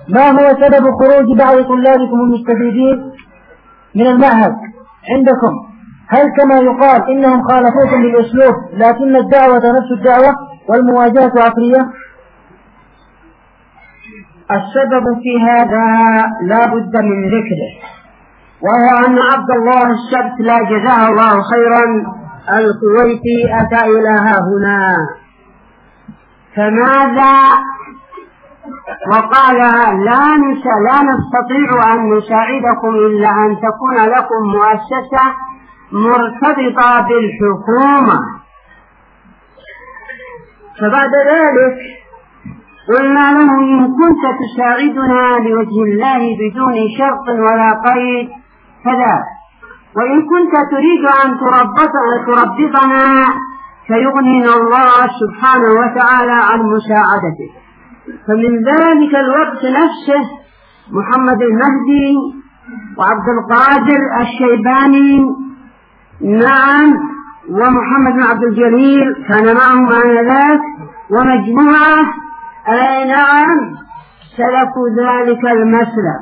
ما هو سبب خروج بعض طلابكم المستفيدين من المعهد عندكم؟ هل كما يقال إنهم خالفوكم بالأسلوب لكن الدعوة نفس الدعوة والمواجهة عقلية؟ السبب في هذا لا بد من ذكره، وهو أن عبد الله السبت لا جزاه الله خيرا الكويتي أتى إلى هنا، فماذا وقال لا نستطيع أن نساعدكم إلا أن تكون لكم مؤسسة مرتبطة بالحكومة. فبعد ذلك قلنا له إن كنت تساعدنا لوجه الله بدون شرط ولا قيد فذا، وإن كنت تريد أن تربطنا فيغنينا الله سبحانه وتعالى عن مساعدتك. فمن ذلك الوقت نفسه محمد المهدي وعبد القادر الشيباني نعم ومحمد بن عبد الجليل كان معهم آنذاك ومجموعة نعم سلكوا ذلك المسلك،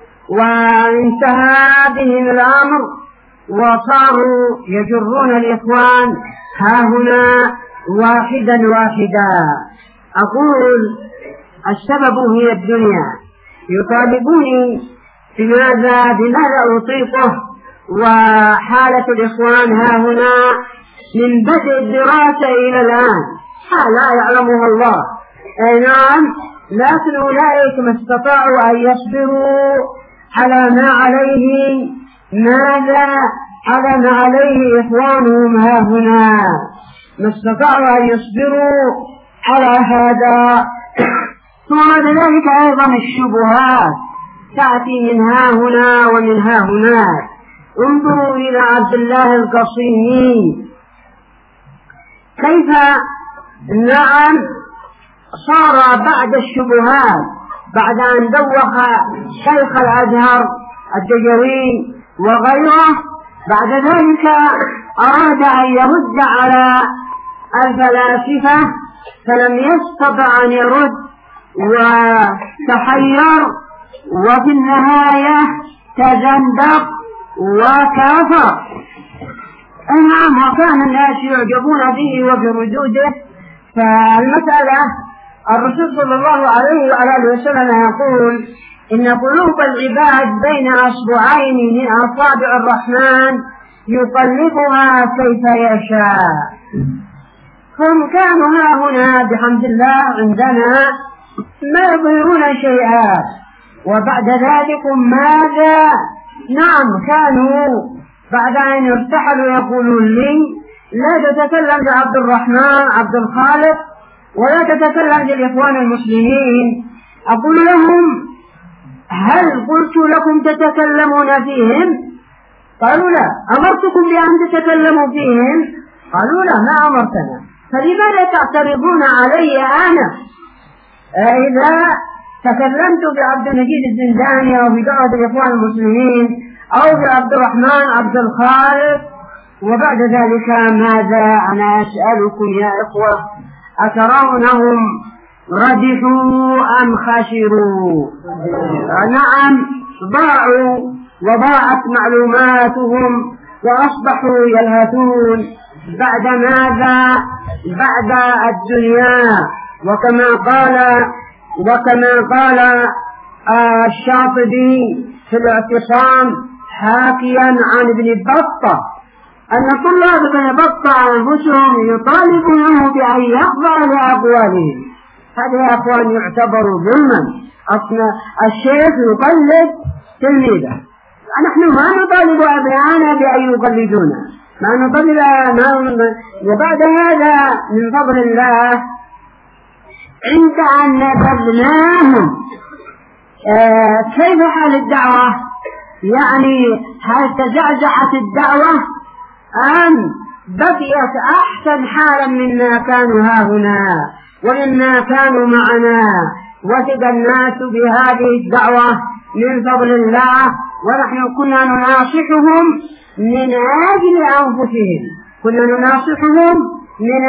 وانتهى بهم الأمر وصاروا يجرون الإخوان ها هنا واحدا واحدا. أقول السبب هي الدنيا، يطالبوني بماذا أطيقه، وحالة الإخوان ها هنا من بدء الدراسة إلى الآن لا يعلمها الله. نعم لكن أولئك ما استطاعوا أن يصبروا على ما عليه على ما عليه إخوانهم ها هنا، ما استطاعوا أن يصبروا على هذا. ثم ذلك أيضا الشبهات تأتي من ها هنا ومن ها هناك. انظروا إلى عبد الله القصيمي كيف نعم صار بعد الشبهات، بعد أن دوخ شيخ الأزهر الدجوي وغيره، بعد ذلك أراد أن يرد على الفلاسفة فلم يستطع أن يرد وتحير، وفي النهاية تزندق وكافر. نعم وكان الناس يعجبون به وبردوده. فالمسألة الرسول صلى الله عليه وآله وسلم يقول إن قلوب العباد بين أصبعين من أصابع الرحمن يقلبها كيف يشاء. هم كانوا ها هنا بحمد الله عندنا ما يظهرون شيئا، وبعد ذلك ماذا؟ نعم كانوا بعد أن ارتحلوا يقولون لي لا تتكلم لعبد الرحمن عبد الخالق ولا تتكلم للإخوان المسلمين. أقول لهم هل قلت لكم تتكلمون فيهم؟ قالوا لا. أمرتكم بأن تتكلموا فيهم؟ قالوا لا ما أمرتنا. فلماذا تعترضون علي أنا إذا تكلمت بعبد المجيد الزنداني أو بدعوة الإخوان المسلمين أو بعبد الرحمن عبد الخالق؟ وبعد ذلك ماذا؟ أنا أسألكم يا إخوة أترونهم ردحوا أم خسروا؟ نعم ضاعوا وضاعت معلوماتهم وأصبحوا يلهثون بعد ماذا؟ بعد الدنيا. وكما قال الشاطبي في الاعتصام حاكيا عن ابن بطة أن طلاب ابن بطة أنفسهم يطالبونه بأن يخضع لأقوالهم. هذا يا أخوان يعتبر ظلما. الشيخ يقلد تلميذه، نحن ما نطالب أبنائنا بأن يقلدونا، ما نطالب. وبعد هذا من فضل الله عند أن نبذناهم كيف حال الدعوة؟ يعني هل تزعزعت الدعوة أم بقيت أحسن حالا مما كانوا ها هنا ومما كانوا معنا؟ وثق الناس بهذه الدعوة من فضل الله، ونحن كنا نناصحهم من أجل أنفسهم،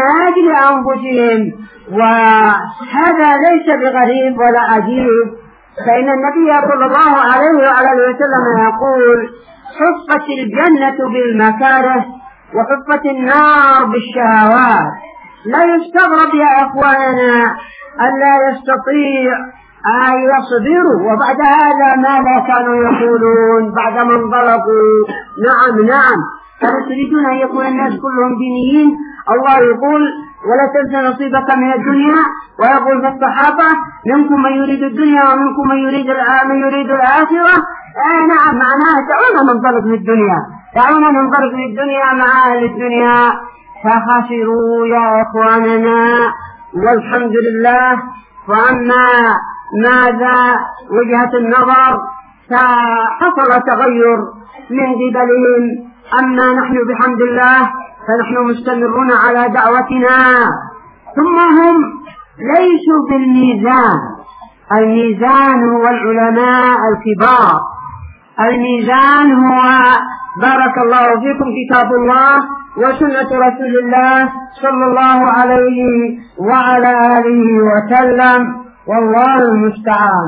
وهذا ليس بغريب ولا عجيب. فإن النبي صلى الله عليه وعلى وسلم يقول: حفت الجنة بالمكاره وحفت النار بالشهوات. لا يستغرب يا إخواننا أن لا يستطيع أن يصبروا، وبعد هذا ماذا كانوا يقولون بعدما انطلقوا؟ نعم كانوا يريدون أن يكون الناس كلهم دينيين. الله يقول: ولا تنس نصيبك من الدنيا، ويقول في الصحابة: منكم من يريد الدنيا ومنكم من يريد الآخرة. نعم، معناها دعونا ننطلق في الدنيا، دعونا ننطلق في الدنيا مع أهل الدنيا. فخسروا يا إخواننا، والحمد لله. وأما ماذا وجهة النظر، فحصل تغير من قبلهم. أما نحن بحمد الله فنحن مستمرون على دعوتنا. ثم هم ليسوا بالميزان، الميزان هو العلماء الكبار، الميزان هو بارك الله فيكم كتاب الله وسنة رسول الله صلى الله عليه وعلى آله وسلم، والله المستعان.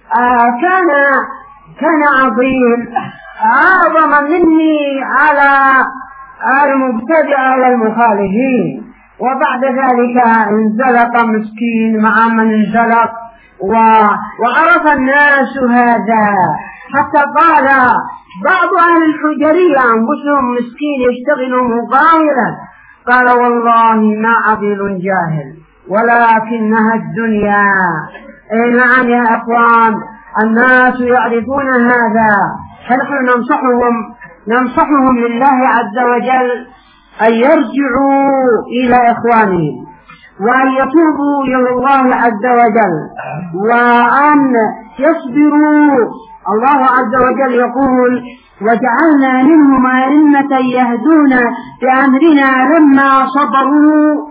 كان عظيم أعظم مني على المبتدع والمخالفين. وبعد ذلك انزلق مسكين مع من انزلق، وعرف الناس هذا، حتى قال بعض أهل الحجرية أنفسهم: مسكين يشتغل مغايرا. قال: والله ما عقيل جاهل ولكنها الدنيا. نعم يا أخوان، الناس يعرفون هذا، فنحن ننصحهم لله عز وجل أن يرجعوا إلى إخوانهم وأن يتوبوا إلى الله عز وجل وأن يصبروا. الله عز وجل يقول: وجعلنا منهم أئمة يهدون بأمرنا لما صبروا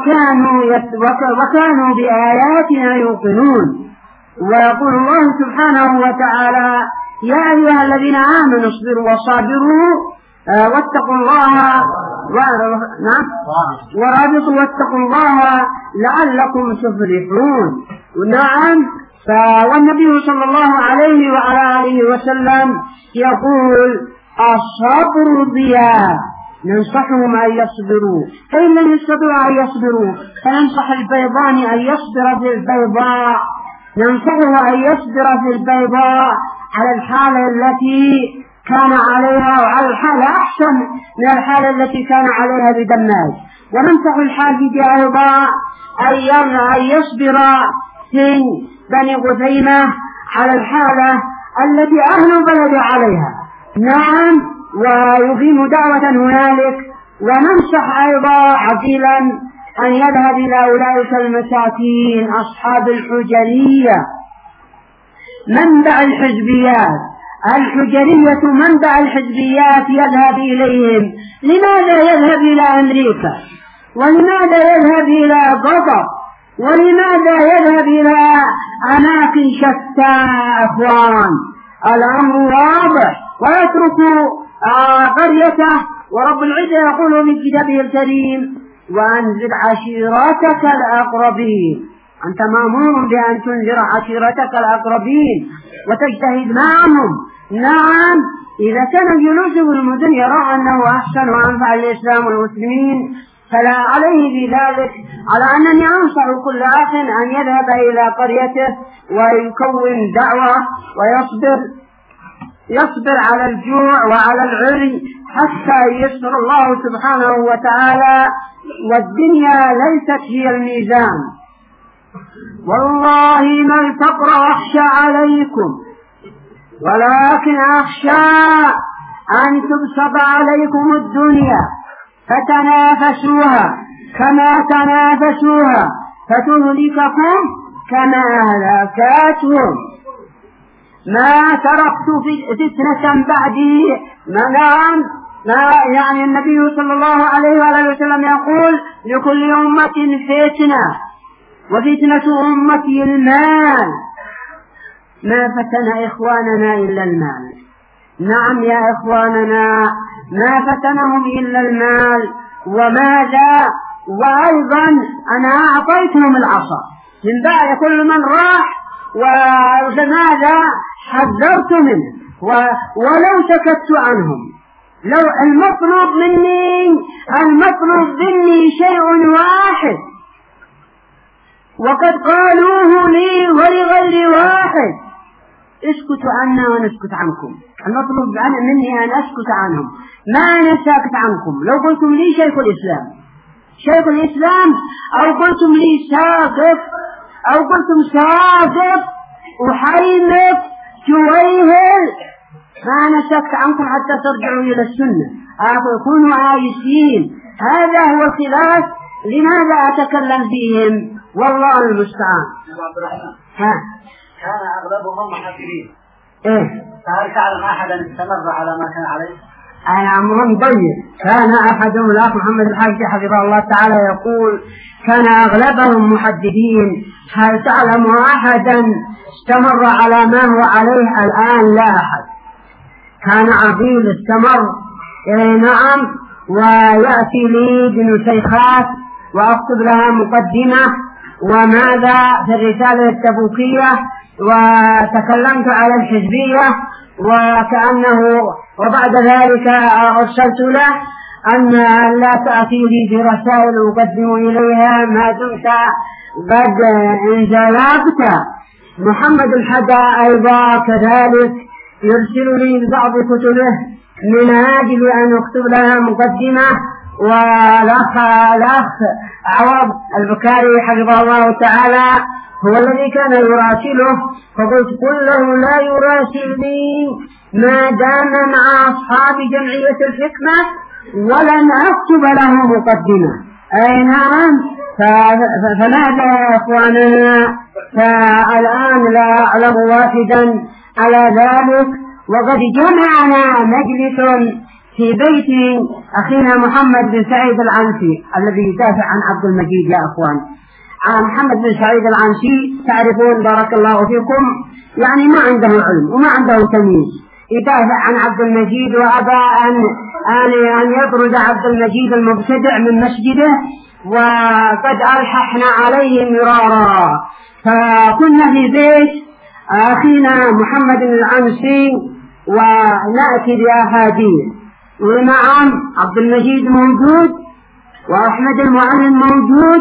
وكانوا بآياتنا يوقنون. ويقول الله سبحانه وتعالى: يا أيها الذين آمنوا اصبروا وصابروا واتقوا الله ورابطوا واتقوا الله لعلكم تفلحون. نعم. والنبي صلى الله عليه وعلى آله وسلم يقول: الصبر ضياء. ننصحهم أن يصبروا، فإن لم يستطيعوا أن يصبروا فننصح البيضان أن يصبر في البيضاء، ننصحه أن يصبر في البيضاء على الحالة التي كان عليها، وعلى الحالة أحسن من الحالة التي كان عليها بدماج. وننصح الحاجج أيضا أن يصبر في بني غثيمة على الحالة التي أهل البلد عليها. نعم، ويقيم دعوة هنالك. وننصح أيضا عقيلا أن يذهب إلى أولئك المساكين أصحاب الحجرية، منبع الحزبيات. الحجرية منبع الحزبيات، يذهب إليهم. لماذا يذهب إلى أمريكا؟ ولماذا يذهب إلى قطر؟ ولماذا يذهب إلى أماكن شتى؟ أخوان، الأمر واضح. ويترك قريته. ورب العزة يقول في كتابه الكريم: وأنذر عشيرتك الأقربين. أنت مأمور بأن تنذر عشيرتك الأقربين وتجتهد معهم. نعم، إذا كان الجلوس في المدن يرى أنه أحسن وأنفع الإسلام والمسلمين فلا عليه بذلك. على أنني أنصح كل أخ أن يذهب إلى قريته ويكون دعوة يصبر على الجوع وعلى العري حتى ييسر الله سبحانه وتعالى. والدنيا ليست هي الميزان. والله ما الفقر أخشى عليكم، ولكن أخشى أن تبسط عليكم الدنيا فتنافسوها كما تنافسوها فتهلككم كما أهلكتهم. ما تركت فتنة بعدي. يعني النبي صلى الله عليه وآله وسلم يقول: لكل أمة فتنة وفتنة أمتي المال. ما فتن إخواننا إلا المال. نعم يا إخواننا، ما فتنهم إلا المال. وماذا؟ وأيضا أنا أعطيتهم العصا من بعد كل من راح ولماذا حذرت منه ولو سكت عنهم؟ لو المطلوب مني شيء واحد، وقد قالوه لي ولغير واحد: اسكتوا عنا ونسكت عنكم. المطلوب مني أن أسكت عنهم، ما أنا ساكت عنكم. لو قلتم لي شيخ الإسلام أو قلتم لي ساقط أو قلتم ساقط وحيمت جويهل، ما أنا ساكت عنكم حتى ترجعوا إلى السنة، كونوا عايشين. هذا هو الخلاف، لماذا أتكلم فيهم؟ والله المستعان. كان أغلبهم محكمين. فهل تعلم أحدا استمر على ما كان عليه؟ أمر طيب. كان أحدهم الأخ محمد الحاجي حفظه الله تعالى يقول: كان أغلبهم محدثين. هل تعلم أحدا استمر على ما هو عليه الآن؟ لا أحد. كان عظيم استمر. نعم. ويأتي لي بنسيخات وأكتب لها مقدمة وماذا في الرسالة التبوكية، وتكلمت على الحزبية، وكأنه وبعد ذلك أرسلت له أن لا تأتي لي برسائل أقدم إليها ما دمت قد انزلقت. محمد الحدا أيضا كذلك يرسل لي بعض كتبه من أجل أن أكتب لها مقدمة. والأخ عوض البكاري حفظه الله تعالى هو الذي كان يراسله، فقلت قل له لا يراسلني ما دام مع أصحاب جمعية الحكمة ولن أكتب له مقدمة. أي نعم. فماذا يا أخواننا؟ فالآن لا أعلم واحدا على ذلك، وقد جمعنا مجلس في بيت أخينا محمد بن سعيد العنسي الذي يدافع عن عبد المجيد. يا أخوان، محمد بن سعيد العنسي تعرفون بارك الله فيكم يعني ما عنده علم وما عنده تمييز، يدافع عن عبد المجيد وأبى أن يطرد عبد المجيد المبتدع من مسجده، وقد ألححنا عليه مرارا. فكنا في بيت أخينا محمد العنسي ونأتي بأحاديث، ونعم عبد المجيد موجود وأحمد المعلم موجود،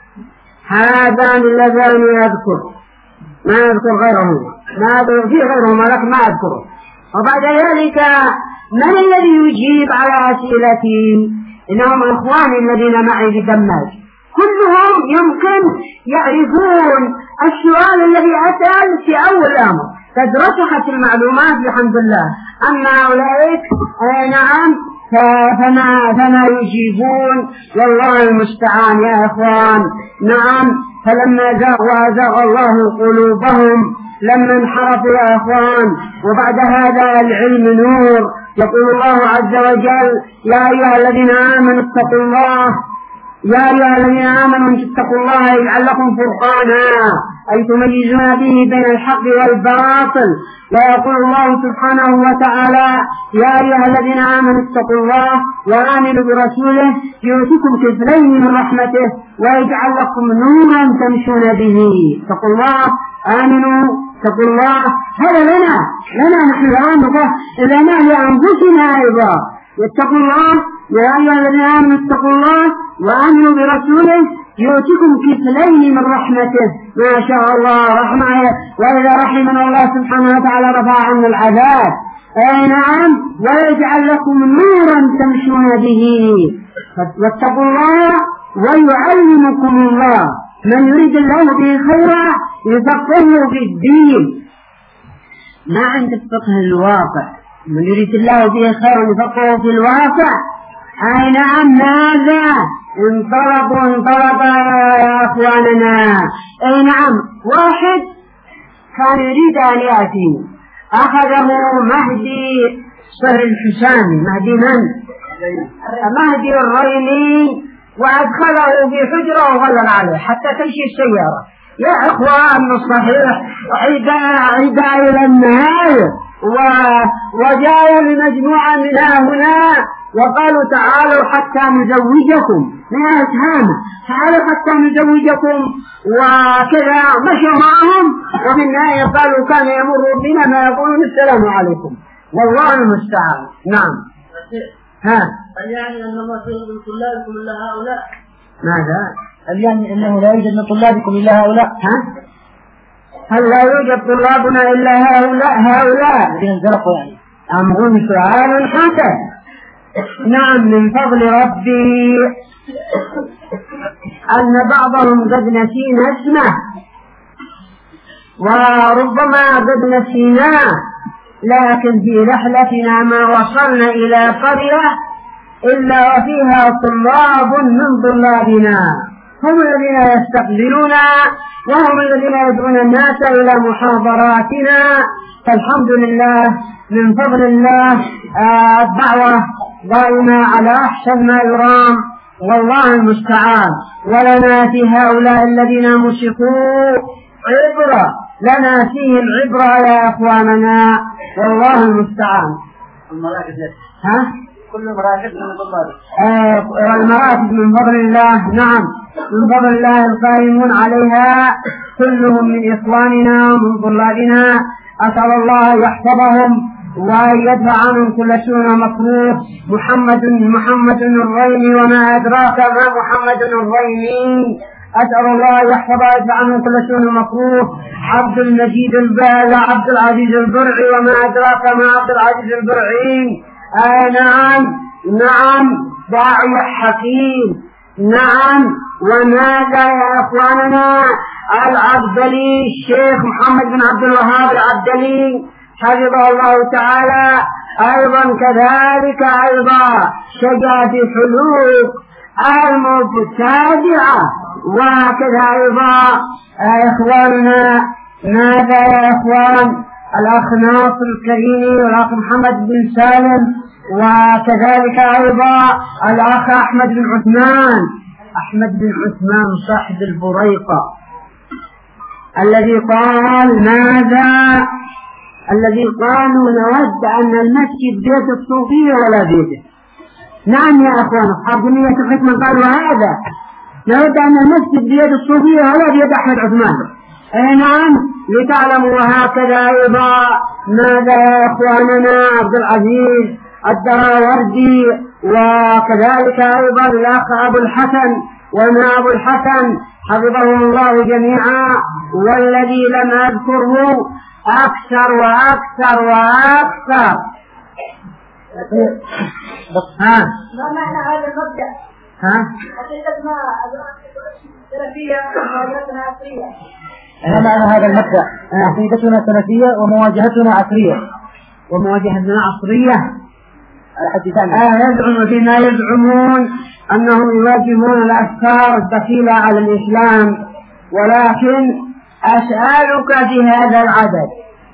هذان اللذان يذكر، ما يذكر غيرهم، ما يذكر في غيرهم ولكن ما أذكره. وبعد ذلك من الذي يجيب على أسئلتي؟ إنهم إخواني الذين معي في دماج، كلهم يمكن يعرفون السؤال الذي أسأل في أول الأمر، قد رسخت المعلومات الحمد لله. أما أولئك نعم فما يجيبون، والله المستعان يا إخوان. نعم. فلما زاغوا أزاغ الله قلوبهم لما انحرفوا يا إخوان. وبعد هذا العلم نور. يقول الله عز وجل: يا أيها الذين آمنوا اتقوا الله، يا أيها الذين آمنوا اتقوا الله يجعل لكم فرقانا أي تميزون به بين الحق والباطل. ويقول الله سبحانه وتعالى: يا أيها الذين آمنوا اتقوا الله وآمنوا برسوله يؤتكم كفلين من رحمته ويجعل لكم نورا تمشون به. اتقوا الله، آمنوا، اتقوا الله. هذا لنا نحن الآن إذا ما لأنفسنا أيضا. واتقوا الله، يا أيها الذين آمنوا اتقوا الله وآمنوا برسوله يؤتكم كفلين من رحمته. ما شاء الله رحمة، وإذا رحمنا الله سبحانه وتعالى رفع عنا العذاب. أي نعم. ويجعل لكم نورا تمشون به. واتقوا الله ويعلمكم الله. من يريد الله به خيرا يفقهه في الدين. ما عند الفقه الواقع. من يريد الله به خيرا يفقهه في الواقع. أي نعم. ماذا انطلق يا أخواننا. أي نعم. واحد كان يريد أن يأتي، أخذه مهدي صهر الحساني. مهدي من؟ مهدي الريمي، وأدخله في حجرة وغلق عليه حتى تمشي السيارة. يا إخوان الصحيح عدا إلى النهاية. وجاء لمجموعة من هنا وقالوا: تعالوا حتى نزوجكم. من التهامة، تعالوا حتى نزوجكم وكذا، مشوا معهم وفي النهاية قالوا كان يمر بنا ما يقولون السلام عليكم، والله المستعان. نعم. ها؟ هل يعني أن ما من طلابكم إلا هؤلاء؟ ماذا؟ هل يعني أنه لا يوجد من طلابكم إلا هؤلاء؟ ها؟ هل لا يوجد طلابنا إلا هؤلاء؟ انزلقوا يعني. أمر سؤال حسن. نعم، من فضل ربي أن بعضهم قد نسينا اسمه وربما قد نسيناه، لكن في رحلتنا ما وصلنا إلى قرية إلا وفيها طلاب من طلابنا، هم الذين يستقبلونا وهم الذين يدعون الناس إلى محاضراتنا. فالحمد لله من فضل الله الدعوة دائما على أحسن ما يرام، والله المستعان. ولنا في هؤلاء الذين مسكوا عبرة، لنا فيهم عبرة يا إخواننا، والله المستعان. ها؟ كل مراكز من طلابك. المراكز من فضل الله، نعم، من فضل الله القائمون عليها كلهم من إخواننا من طلابنا، أسأل الله يحفظهم وأن يدفع عنهم كل سوء مكروه. محمد الريمي، وما أدراك ما محمد الريمي، أسأل الله يحفظ ويدفع عنهم كل سوء مكروه. عبد المجيد البال، عبد العزيز البرعي، وما أدراك ما عبد العزيز البرعي. نعم داعي حكيم. نعم، وماذا يا إخواننا؟ العبدلي، الشيخ محمد بن عبد الوهاب العبدلي حفظه الله تعالى، أيضا كذلك أيضا شجع في حلوق المبتدعة، وكذا أيضا إخواننا. ماذا يا إخوان؟ الأخ ناصر الكريمي والأخ محمد بن سالم، وكذلك أيضا الأخ أحمد بن عثمان صاحب البريقة، الذي قال ماذا؟ الذي قالوا نود أن المسجد بيت الصوفية ولا بيته. نعم يا أخوان، أصحاب جمعية الحكمة قالوا هذا، نود أن المسجد بيت الصوفية ولا بيت أحمد عثمان. نعم، لتعلموا. وهكذا أيضا ماذا يا إخواننا؟ عبد العزيز الدراوردي، وكذلك أيضا الأخ أبو الحسن، وما أبو الحسن حفظهم الله جميعا، والذي لم أذكره أكثر وأكثر وأكثر. ما معنى هذا المبدأ؟ حقيقتنا سلفية ومواجهتنا عصرية. ما معنى هذا المبدأ؟ عقيدتنا سلفية ومواجهتنا عصرية. ومواجهتنا عصرية يزعم فيما يزعمون أنهم يواجهون الأفكار الدخيلة على الإسلام، ولكن أسألك في هذا العدد،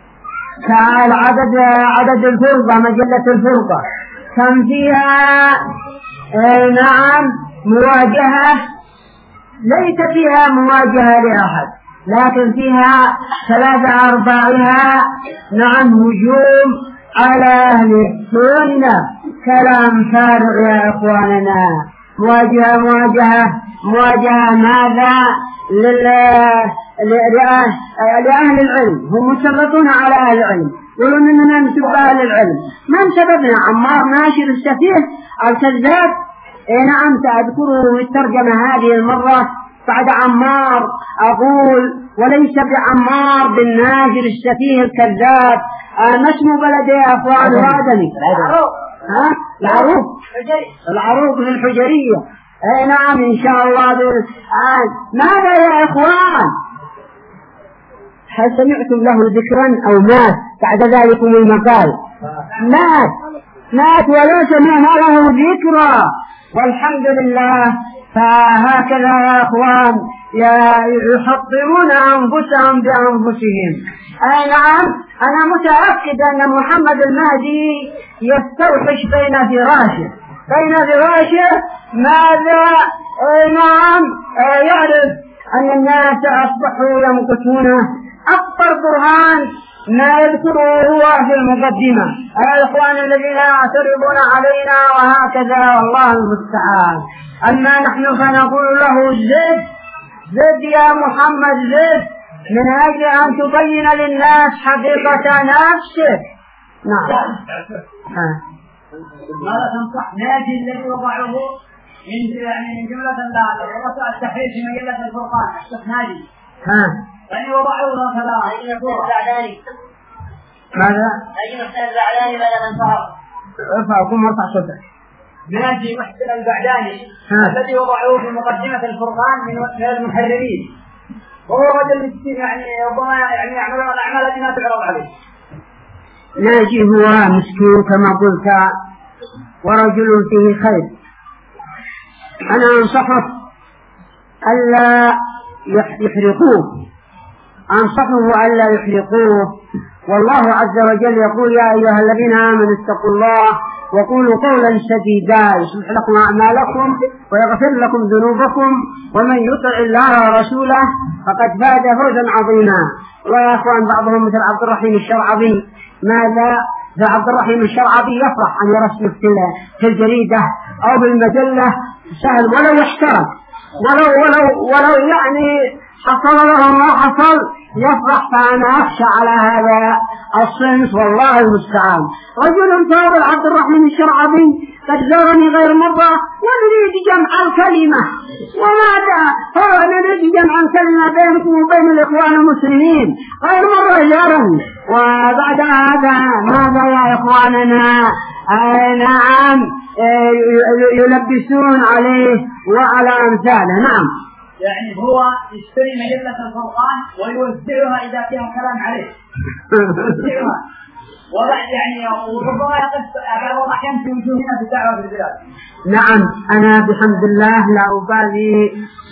عدد الفرقة، مجلة الفرقة، كم فيها نعم مواجهة؟ ليس فيها مواجهة لأحد، لكن فيها 3/4 نعم هجوم على أهل السنة. كلام فارغ يا إخواننا. مواجهة ماذا؟ لأهل العلم، هم مسلطون على أهل العلم، يقولون إننا نسب أهل العلم. من سببنا؟ عمار ناشر السفيه الكذاب. نعم، سأذكره الترجمة هذه المرة بعد عمار، أقول وليس بعمار بن ناشر السفيه الكذاب. ما اسم بلد يا أخوان وادمي؟ العروق للحجرية. نعم إن شاء الله. ماذا يا إخوان؟ هل سمعتم له ذكرا أو مات بعد ذلك المقال؟ مات ولا سمعنا له ذكرا، والحمد لله. فهكذا يا إخوان يحطمون أنفسهم بأنفسهم. نعم، أنا متأكد أن محمد المهدي يستوحش بين فراشه ماذا؟ نعم، يعرف أن الناس أصبحوا يمقتونه. أكبر برهان ما يذكره هو في المقدمة الإخوان الذين يعترضون علينا وهكذا، والله المستعان. أما نحن فنقول له زد يا محمد زد، من أجل أن تبين للناس حقيقة نفسك. نعم. ماذا تنصح ناجي الذي وضعه من جملة التحرير في مجلة الفرقان الشيخ ناجي يعني وضعه مثلا أي يكون الزعلاني ماذا؟ أي محسن الزعلاني ماذا تنصحه؟ ارفعكم وارفع صوتك. ناجي محسن الزعلاني الذي وضعه في مقدمة الفرقان من المحررين، وهو رجل يعني ربما يعني يعمل الأعمال التي لا تعرض عليه. ناجي هو مسكين كما قلت ورجل فيه خير. أنا أنصحه ألا يحرقوه، أنصحه ألا يحرقوه. والله عز وجل يقول يا أيها الذين آمنوا اتقوا الله وقولوا قولا سديدا يصلح لكم أعمالكم ويغفر لكم ذنوبكم ومن يطع الله ورسوله فقد فاز فوزا عظيما. ويا أخوان بعضهم مثل عبد الرحيم الشرعبي، ماذا عبد الرحيم الشرعبي يفرح أن يرسل في الجريدة أو بالمجلة سهل ولو يحترم ولو يعني حصل له ما حصل يفرح. فأنا أخشى على هذا الصنف والله المستعان. رجل فاضل عبد الرحيم الشرعبي قد زارني غير مرة ونريد جمع الكلمة، وماذا هو نريد جمع الكلمة بينكم وبين الإخوان المسلمين غير مرة زارني، وبعد هذا ماذا يا إخواننا؟ نعم يلبسون عليه وعلى أمثاله. نعم يعني هو يشتري مجلة الفرقان ويوزعها إذا كان كلام عليه يوزعها وبعد يعني وربما يقف أحيانا في وجوهنا في الدعوة في البلاد. نعم أنا بحمد الله لا أبالي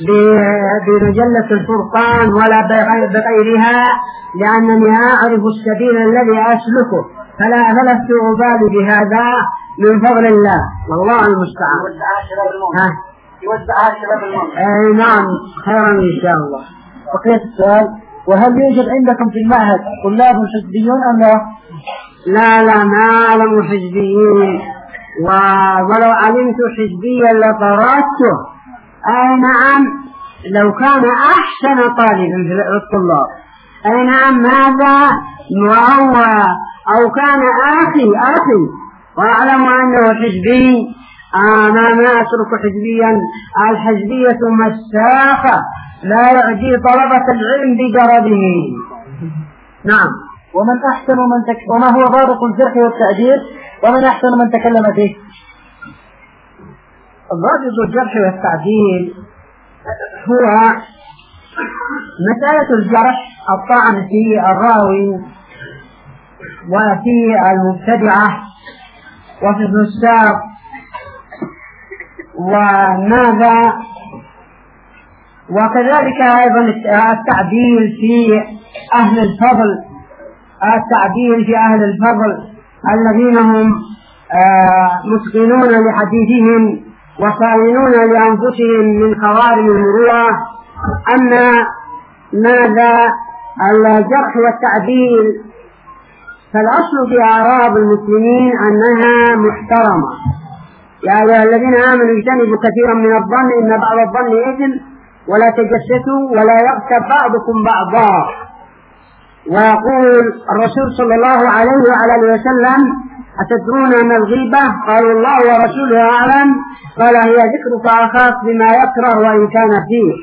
بمجلة الفرقان ولا بغيرها، لأنني أعرف السبيل الذي أسلكه فلست أبالي بهذا من فضل الله والله المستعان. يوزعها شباب المنطقة. أي نعم خيرا إن شاء الله. بقيت السؤال: وهل يوجد عندكم في المعهد طلاب حزبيون أم لا؟ لا ما أعلم حزبيين، ولو علمت حزبيا لطردته. أي نعم لو كان أحسن طالب في الطلاب. أي نعم ماذا وهو أو كان أخي وأعلم أنه حزبي ما أترك حزبيا. الحزبية مساخة لا يعدي طلبة العلم بجرده. نعم. وما هو ضابط الجرح والتعديل ومن أحسن من تكلم فيه؟ ضابط الجرح والتعديل هو مسألة الجرح الطعن في الراوي وفي المبتدعة وفي الفساق وماذا، وكذلك أيضا التعديل في أهل الفضل، التعديل في أهل الفضل الذين هم متقنون لحديثهم وصائنون لأنفسهم من خوارم المروءة. أما ماذا الجرح والتعديل فالأصل في أعراض المسلمين أنها محترمة. يا أيها الذين آمنوا اجتنبوا كثيرا من الظن إن بعض الظن إثم ولا تجسسوا ولا يغتب بعضكم بعضا. ويقول الرسول صلى الله عليه وعلى وسلم: أتدرون ما الغيبة؟ قالوا الله ورسوله أعلم. قال: هي ذكرك أخاك بما يكره وإن كان فيه.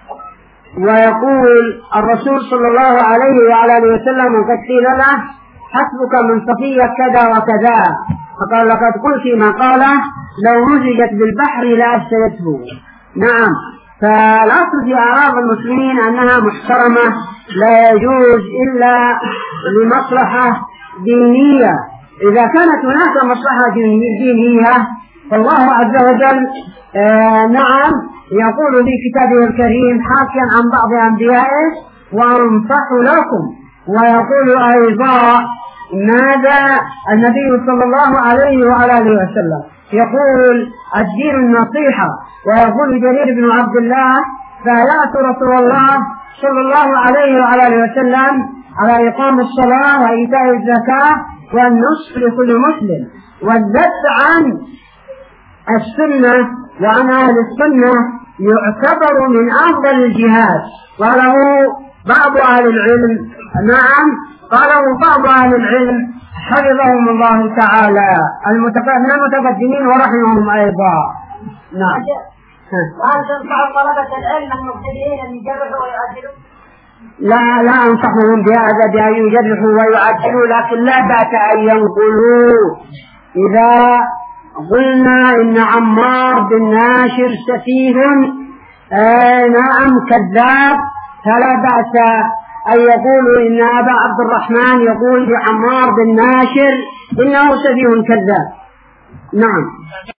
ويقول الرسول صلى الله عليه وعلى وسلم: قد قيل له حسبك من صفية كذا وكذا، فقال: لقد قلت ما قاله لو مزجت بالبحر لأفسدته. نعم. فالأصل في أعراض المسلمين أنها محترمة لا يجوز إلا لمصلحة دينية. إذا كانت هناك مصلحة دينية فالله عز وجل نعم يقول في كتابه الكريم حاكيا عن بعض أنبيائه: وأنصح لكم. ويقول أيضا ماذا النبي صلى الله عليه وعلى آله وسلم يقول: الدين النصيحة. ويقول جرير بن عبد الله: فيأت رسول الله صلى الله عليه وعلى آله وسلم على إقام الصلاة وإيتاء الزكاة والنصح لكل مسلم، والذب عن السنة وعن أهل السنة يعتبر من أفضل الجهاد. قاله بعض أهل العلم، نعم قاله بعض أهل العلم حفظهم الله تعالى من المتقدمين ورحمهم أيضا. نعم. وهل تنصح طلبة العلم المبتدئين أن يجرحوا ويعدلوا؟ لا أنصحهم بهذا بأن يجرحوا ويعدلوا، لكن لا بأس أن ينقلوا. إذا قلنا إن عمار بن ناشر سفيه نعم كذاب، فلا بأس أن يقولوا إن أبا عبد الرحمن يقول لعمار بن ناشر إنه سفيه كذاب. نعم.